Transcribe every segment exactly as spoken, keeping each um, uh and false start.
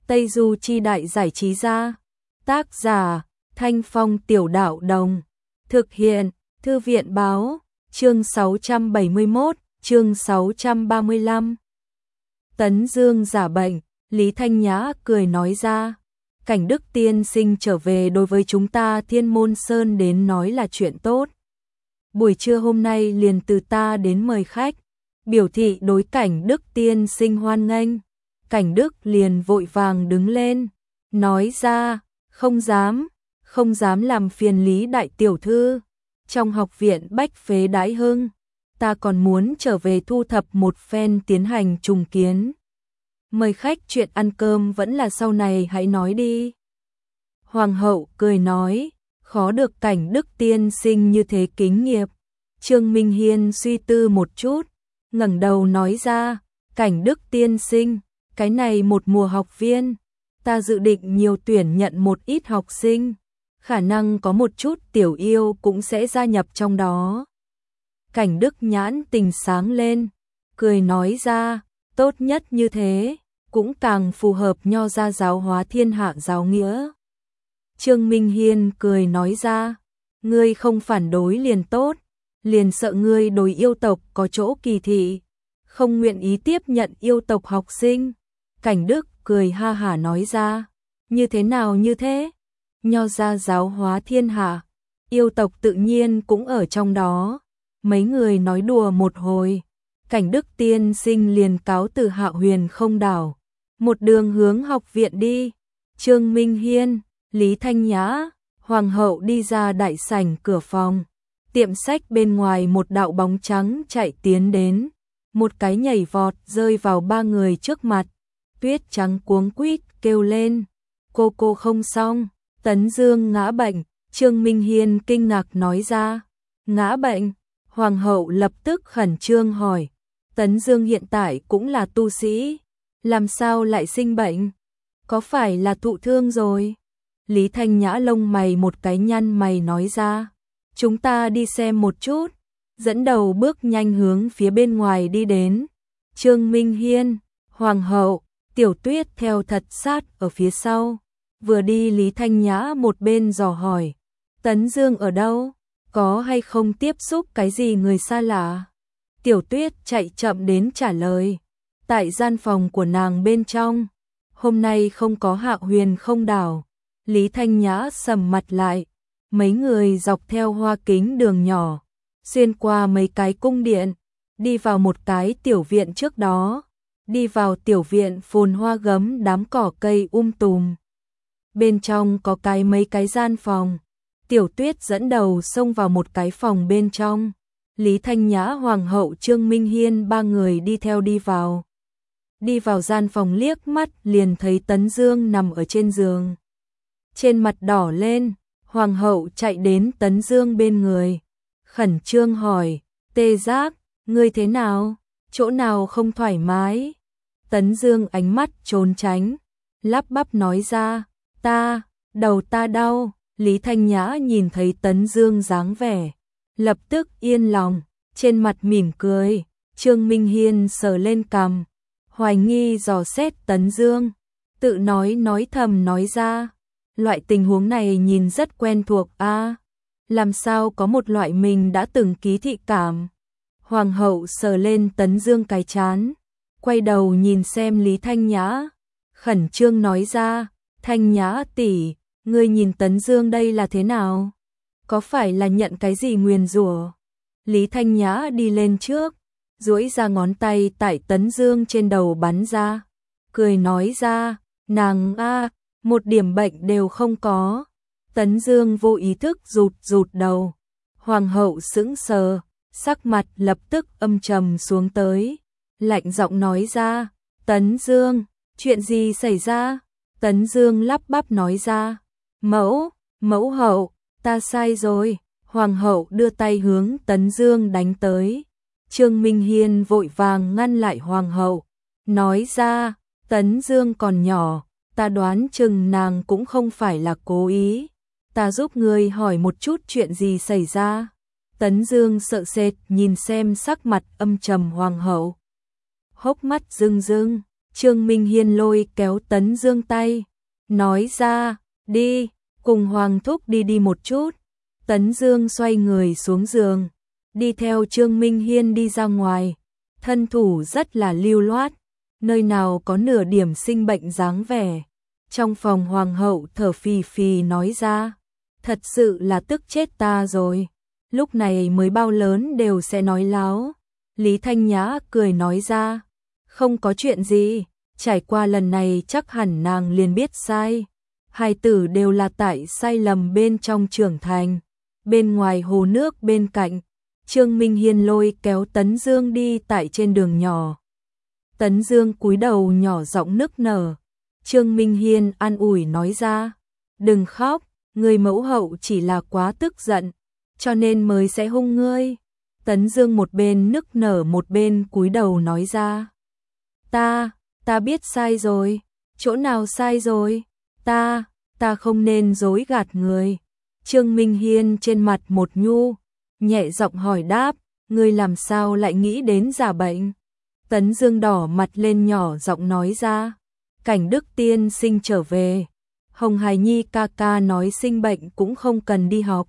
Tây Du Chi Đại Giải Trí Gia. Tác giả Thanh Phong Tiểu Đạo Đồng. Thực hiện Thư viện Báo. Chương sáu trăm bảy mươi mốt, chương sáu trăm ba mươi lăm. Tấn Dương giả bệnh, Lý Thanh Nhã cười nói ra. Cảnh Đức tiên sinh trở về đối với chúng ta Thiên Môn Sơn đến nói là chuyện tốt. Buổi trưa hôm nay liền từ ta đến mời khách, biểu thị đối Cảnh Đức tiên sinh hoan nghênh. Cảnh Đức liền vội vàng đứng lên, nói ra, không dám, không dám làm phiền Lý đại tiểu thư. Trong học viện Bách Phế Đãi Hưng, ta còn muốn trở về thu thập một phen tiến hành trùng kiến. Mời khách chuyện ăn cơm vẫn là sau này hãy nói đi. Hoàng hậu cười nói, khó được Cảnh Đức tiên sinh như thế kính nghiệp. Trương Minh Hiên suy tư một chút, ngẩng đầu nói ra, Cảnh Đức tiên sinh, cái này một mùa học viên, ta dự định nhiều tuyển nhận một ít học sinh, khả năng có một chút tiểu yêu cũng sẽ gia nhập trong đó. Cảnh Đức nhãn tình sáng lên, cười nói ra, tốt nhất như thế, cũng càng phù hợp nho gia giáo hóa thiên hạ giáo nghĩa. Trương Minh Hiên cười nói ra, ngươi không phản đối liền tốt, liền sợ ngươi đối yêu tộc có chỗ kỳ thị, không nguyện ý tiếp nhận yêu tộc học sinh. Cảnh Đức cười ha hả nói ra, như thế nào như thế? Nho gia giáo hóa thiên hạ, yêu tộc tự nhiên cũng ở trong đó. Mấy người nói đùa một hồi, Cảnh Đức tiên sinh liền cáo từ Hạ Huyền Không đảo, một đường hướng học viện đi. Trương Minh Hiên, Lý Thanh Nhã, Hoàng hậu đi ra đại sảnh cửa phòng. Tiệm sách bên ngoài một đạo bóng trắng chạy tiến đến, một cái nhảy vọt rơi vào ba người trước mặt. Tuyết Trắng cuống quýt kêu lên, cô cô không xong, Tấn Dương ngã bệnh. Trương Minh Hiên kinh ngạc nói ra, ngã bệnh? Hoàng hậu lập tức khẩn trương hỏi, Tấn Dương hiện tại cũng là tu sĩ, làm sao lại sinh bệnh? Có phải là thụ thương rồi? Lý Thanh Nhã lông mày một cái nhăn mày nói ra, chúng ta đi xem một chút, dẫn đầu bước nhanh hướng phía bên ngoài đi đến. Trương Minh Hiên, Hoàng hậu, Tiểu Tuyết theo thật sát ở phía sau, vừa đi Lý Thanh Nhã một bên dò hỏi, Tấn Dương ở đâu? Có hay không tiếp xúc cái gì người xa lạ? Tiểu Tuyết chạy chậm đến trả lời, tại gian phòng của nàng bên trong, hôm nay không có Hạ Huyền Không đảo. Lý Thanh Nhã sầm mặt lại, mấy người dọc theo hoa kính đường nhỏ, xuyên qua mấy cái cung điện, đi vào một cái tiểu viện trước đó. Đi vào tiểu viện phồn hoa gấm đám cỏ cây um tùm. Bên trong có cái mấy cái gian phòng. Tiểu Tuyết dẫn đầu xông vào một cái phòng bên trong. Lý Thanh Nhã, Hoàng hậu, Trương Minh Hiên ba người đi theo đi vào. Đi vào gian phòng liếc mắt liền thấy Tấn Dương nằm ở trên giường. Trên mặt đỏ lên, Hoàng hậu chạy đến Tấn Dương bên người. Khẩn trương hỏi, Tê Giác, ngươi thế nào? Chỗ nào không thoải mái? Tấn Dương ánh mắt trốn tránh, lắp bắp nói ra, ta, đầu ta đau. Lý Thanh Nhã nhìn thấy Tấn Dương dáng vẻ, lập tức yên lòng, trên mặt mỉm cười. Trương Minh Hiên sờ lên cằm, hoài nghi dò xét Tấn Dương, tự nói nói thầm nói ra, loại tình huống này nhìn rất quen thuộc a, à, làm sao có một loại mình đã từng ký thị cảm. Hoàng hậu sờ lên Tấn Dương cái trán, quay đầu nhìn xem Lý Thanh Nhã, khẩn trương nói ra, Thanh Nhã tỷ, ngươi nhìn Tấn Dương đây là thế nào? Có phải là nhận cái gì nguyền rủa? Lý Thanh Nhã đi lên trước, duỗi ra ngón tay tại Tấn Dương trên đầu bắn ra, cười nói ra, nàng a, một điểm bệnh đều không có. Tấn Dương vô ý thức rụt rụt đầu. Hoàng hậu sững sờ, sắc mặt lập tức âm trầm xuống tới, lạnh giọng nói ra, Tấn Dương, chuyện gì xảy ra? Tấn Dương lắp bắp nói ra, mẫu, mẫu hậu, ta sai rồi. Hoàng hậu đưa tay hướng Tấn Dương đánh tới. Trương Minh Hiên vội vàng ngăn lại Hoàng hậu, nói ra, Tấn Dương còn nhỏ, ta đoán chừng nàng cũng không phải là cố ý, ta giúp ngươi hỏi một chút chuyện gì xảy ra. Tấn Dương sợ sệt nhìn xem sắc mặt âm trầm Hoàng hậu, hốc mắt rưng rưng, Trương Minh Hiên lôi kéo Tấn Dương tay, nói ra, đi, cùng Hoàng thúc đi đi một chút. Tấn Dương xoay người xuống giường, đi theo Trương Minh Hiên đi ra ngoài, thân thủ rất là lưu loát, nơi nào có nửa điểm sinh bệnh dáng vẻ. Trong phòng Hoàng hậu thở phì phì nói ra, thật sự là tức chết ta rồi, lúc này mới bao lớn đều sẽ nói láo. Lý Thanh Nhã cười nói ra, không có chuyện gì, trải qua lần này chắc hẳn nàng liền biết sai. Hai tử đều là tại sai lầm bên trong trưởng thành. Bên ngoài hồ nước bên cạnh, Trương Minh Hiên lôi kéo Tấn Dương đi tại trên đường nhỏ. Tấn Dương cúi đầu nhỏ giọng nức nở. Trương Minh Hiên an ủi nói ra, đừng khóc, người mẫu hậu chỉ là quá tức giận, cho nên mới sẽ hung ngươi. Tấn Dương một bên nức nở một bên cúi đầu nói ra, ta, ta biết sai rồi, chỗ nào sai rồi, ta, ta không nên dối gạt người. Trương Minh Hiên trên mặt một nhu, nhẹ giọng hỏi đáp, ngươi làm sao lại nghĩ đến giả bệnh? Tấn Dương đỏ mặt lên nhỏ giọng nói ra, Cảnh Đức tiên sinh trở về, Hồng Hải Nhi ca ca nói sinh bệnh cũng không cần đi học.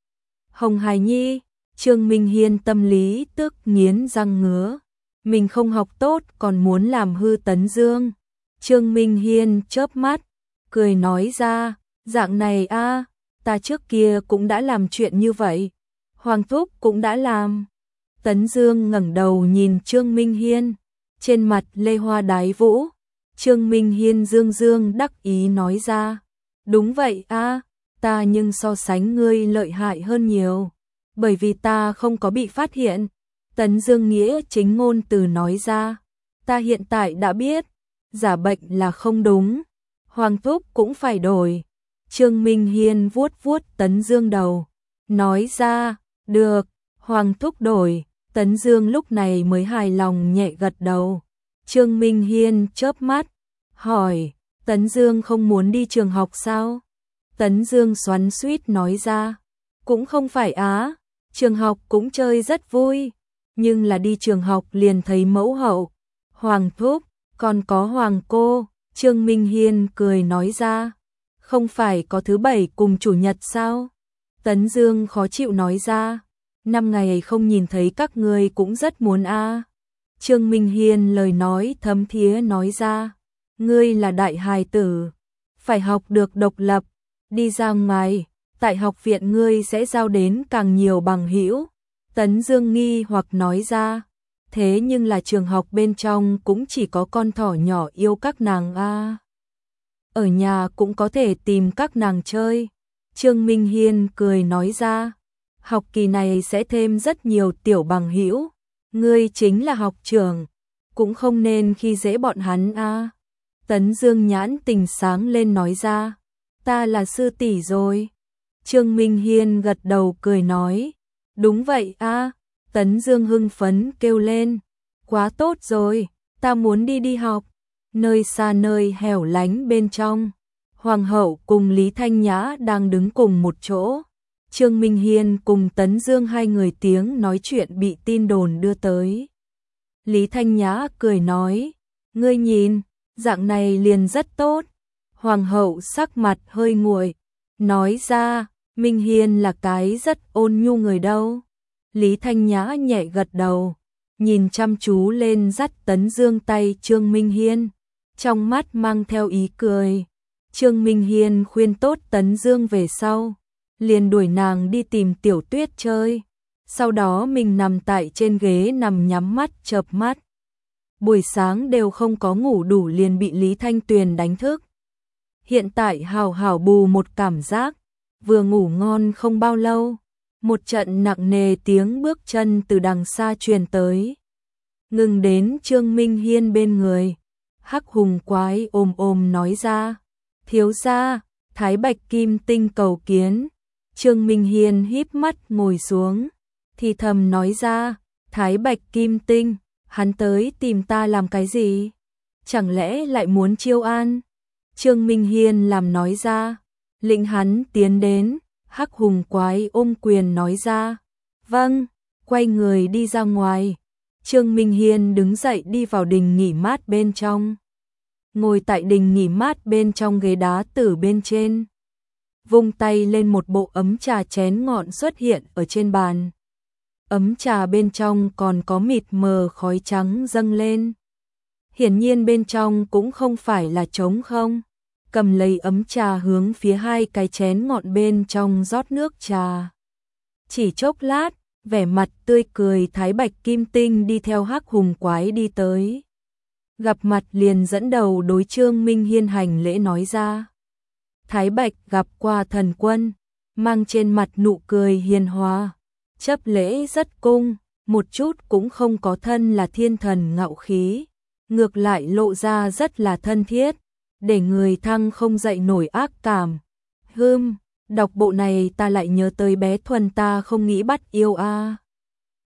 Hồng Hải Nhi, Trương Minh Hiên tâm lý tức nghiến răng ngứa, mình không học tốt còn muốn làm hư Tấn Dương. Trương Minh Hiên chớp mắt, cười nói ra, dạng này a, ta trước kia cũng đã làm chuyện như vậy, Hoàng thúc cũng đã làm. Tấn Dương ngẩng đầu nhìn Trương Minh Hiên, trên mặt lê hoa đái vũ. Trương Minh Hiên dương dương đắc ý nói ra, đúng vậy a, ta nhưng so sánh ngươi lợi hại hơn nhiều, bởi vì ta không có bị phát hiện. Tấn Dương nghĩa chính ngôn từ nói ra, ta hiện tại đã biết, giả bệnh là không đúng, Hoàng thúc cũng phải đổi. Trương Minh Hiên vuốt vuốt Tấn Dương đầu, nói ra, được, Hoàng thúc đổi. Tấn Dương lúc này mới hài lòng nhẹ gật đầu. Trương Minh Hiên chớp mắt, hỏi, Tấn Dương không muốn đi trường học sao? Tấn Dương xoắn xuýt nói ra, cũng không phải á, trường học cũng chơi rất vui, nhưng là đi trường học liền thấy mẫu hậu, Hoàng thúc, còn có Hoàng cô. Trương Minh Hiên cười nói ra, không phải có thứ bảy cùng chủ nhật sao? Tấn Dương khó chịu nói ra, năm ngày không nhìn thấy các ngươi cũng rất muốn a. Trương Minh Hiên lời nói thấm thía nói ra, ngươi là đại hài tử, phải học được độc lập, đi ra ngoài, tại học viện ngươi sẽ giao đến càng nhiều bằng hữu. Tấn Dương nghi hoặc nói ra, thế nhưng là trường học bên trong cũng chỉ có con thỏ nhỏ yêu các nàng a. Ở nhà cũng có thể tìm các nàng chơi. Trương Minh Hiên cười nói ra, học kỳ này sẽ thêm rất nhiều tiểu bằng hữu, ngươi chính là học trưởng, cũng không nên khi dễ bọn hắn a. Tấn Dương nhãn tình sáng lên nói ra, ta là sư tỷ rồi. Trương Minh Hiên gật đầu cười nói, đúng vậy a. Tấn Dương hưng phấn kêu lên, quá tốt rồi, ta muốn đi đi học. Nơi xa nơi hẻo lánh bên trong, Hoàng hậu cùng Lý Thanh Nhã đang đứng cùng một chỗ. Trương Minh Hiên cùng Tấn Dương hai người tiếng nói chuyện bị tin đồn đưa tới. Lý Thanh Nhã cười nói, ngươi nhìn, dạng này liền rất tốt. Hoàng hậu sắc mặt hơi nguội, nói ra, Minh Hiên là cái rất ôn nhu người đâu. Lý Thanh Nhã nhẹ gật đầu, nhìn chăm chú lên dắt Tấn Dương tay Trương Minh Hiên, trong mắt mang theo ý cười. Trương Minh Hiên khuyên tốt Tấn Dương về sau, liền đuổi nàng đi tìm Tiểu Tuyết chơi. Sau đó mình nằm tại trên ghế nằm nhắm mắt chợp mắt. Buổi sáng đều không có ngủ đủ liền bị Lý Thanh Tuyền đánh thức. Hiện tại hào hào bù một cảm giác, vừa ngủ ngon không bao lâu, một trận nặng nề tiếng bước chân từ đằng xa truyền tới. Ngừng đến Trương Minh Hiên bên người, Hắc Hùng Quái ôm ôm nói ra, thiếu gia, Thái Bạch Kim Tinh cầu kiến. Trương Minh Hiên híp mắt ngồi xuống, thì thầm nói ra, Thái Bạch Kim Tinh, hắn tới tìm ta làm cái gì? Chẳng lẽ lại muốn chiêu an? Trương Minh Hiên làm nói ra, lệnh hắn tiến đến. Hắc Hùng Quái ôm quyền nói ra, vâng, quay người đi ra ngoài. Trương Minh Hiên đứng dậy đi vào đình nghỉ mát bên trong. ngồi tại đình nghỉ mát bên trong ghế đá tử bên trên. Vung tay lên một bộ ấm trà chén ngọn xuất hiện ở trên bàn. Ấm trà bên trong còn có mịt mờ khói trắng dâng lên. Hiển nhiên bên trong cũng không phải là trống không. Cầm lấy ấm trà hướng phía hai cái chén ngọn bên trong rót nước trà. Chỉ chốc lát, vẻ mặt tươi cười Thái Bạch Kim Tinh đi theo Hắc Hùng Quái đi tới. Gặp mặt liền dẫn đầu đối Trương Minh Hiên hành lễ nói ra. Thái Bạch gặp qua thần quân, mang trên mặt nụ cười hiền hòa, chấp lễ rất cung, một chút cũng không có thân là thiên thần ngạo khí, ngược lại lộ ra rất là thân thiết, để người thăng không dậy nổi ác cảm. Hừm, đọc bộ này ta lại nhớ tới bé Thuần ta không nghĩ bắt yêu a.